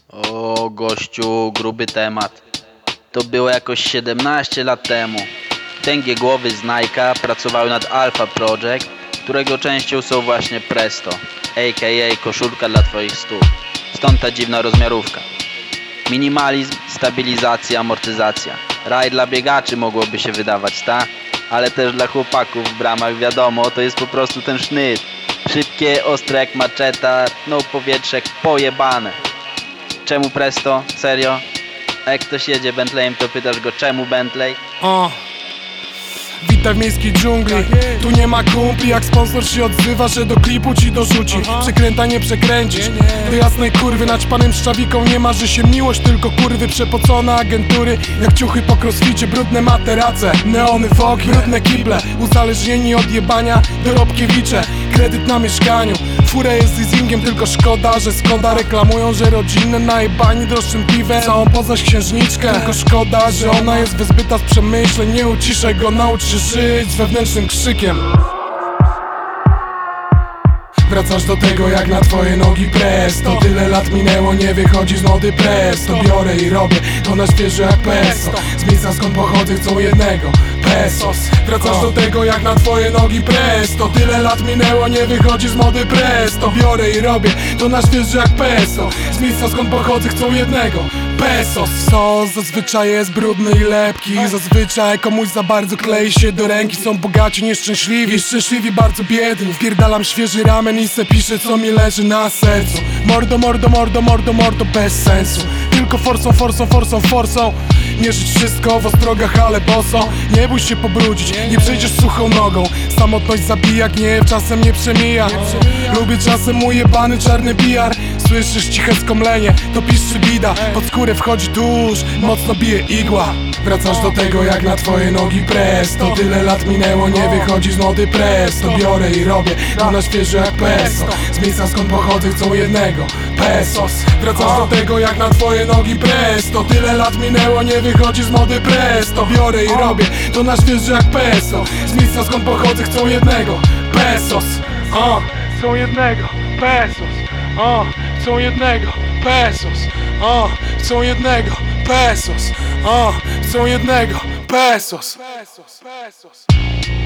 O gościu, gruby temat. To było jakoś 17 lat temu. Tęgie głowy z Nike'a pracowały nad Alpha Project, którego częścią są właśnie Presto, a.k.a. koszulka dla twoich stóp. Stąd ta dziwna rozmiarówka. Minimalizm, stabilizacja, amortyzacja. Raj dla biegaczy mogłoby się wydawać, ta? Ale też dla chłopaków w bramach, wiadomo, to jest po prostu ten sznyt. Szybkie, ostre jak maczeta, no powietrze jak pojebane. Czemu Presto? Serio? A jak ktoś jedzie Bentleyem, to pytasz go, czemu Bentley? Witaj w miejskiej dżungli. Tu nie ma kumpli, jak sponsor się odzywa, że do klipu ci dorzuci. Przekręta nie przekręcisz. Do jasnej kurwy naćpanym szczawiką nie marzy się miłość, tylko kurwy przepocone agentury. Jak ciuchy po crossficie, brudne materace, neony w oknie, brudne kible. Uzależnieni od jebania, dorobkiewicze. Kredyt na mieszkaniu, furę jest leasingiem, tylko szkoda, że Skoda reklamują, że rodzinne najebani droższym piwem. Całą poznać księżniczkę, tylko szkoda, że ona jest wyzbyta z przemyśleń. Nie uciszaj go, naucz się żyć z wewnętrznym krzykiem. Wracasz do tego jak na twoje nogi Presto. Tyle lat minęło, nie wychodzi z mody Presto. Biorę i robię to na świeżo jak peso. Z miejsca skąd pochodzę chcą jednego, pesos. Wracasz do tego jak na twoje nogi Presto. Tyle lat minęło, nie wychodzi z mody Presto. Biorę i robię to na świeżo jak peso. Z miejsca skąd pochodzę chcą jednego, pesos. Sos zazwyczaj jest brudny i lepki. Zazwyczaj komuś za bardzo klei się do ręki. Są bogaci, nieszczęśliwi i szczęśliwi bardzo biedni. Wpierdalam świeży ramen i se piszę co mi leży na sercu. Mordo, mordo, mordo, mordo, mordo, bez sensu. Tylko forsą, forsą, forsą, forsą. Mierzyć wszystko w ostrogach, ale boso. Nie bój się pobrudzić, nie przejdziesz suchą nogą. Samotność zabija, gniew czasem nie przemija. Lubię czasem mój jebany czarny PR. Słyszysz ciche skomlenie, to piszczy bida. Pod skórę wchodzi tusz, mocno bije igła. Wracasz do tego jak na twoje nogi Presto. Tyle lat minęło, nie wychodzi z mody Presto. Biorę i robię to na świeżo jak peso. Z miejsca skąd pochodzę chcą jednego, pesos. Wracasz do tego jak na twoje nogi Presto. Tyle lat minęło, nie wychodzi z mody Presto. Biorę i robię to na świeżo jak peso. Z miejsca skąd pochodzę chcą jednego, pesos. Chcą jednego, pesos. Chcą jednego, pesos. Chcą jednego, pesos. Chcą jednego, pesos.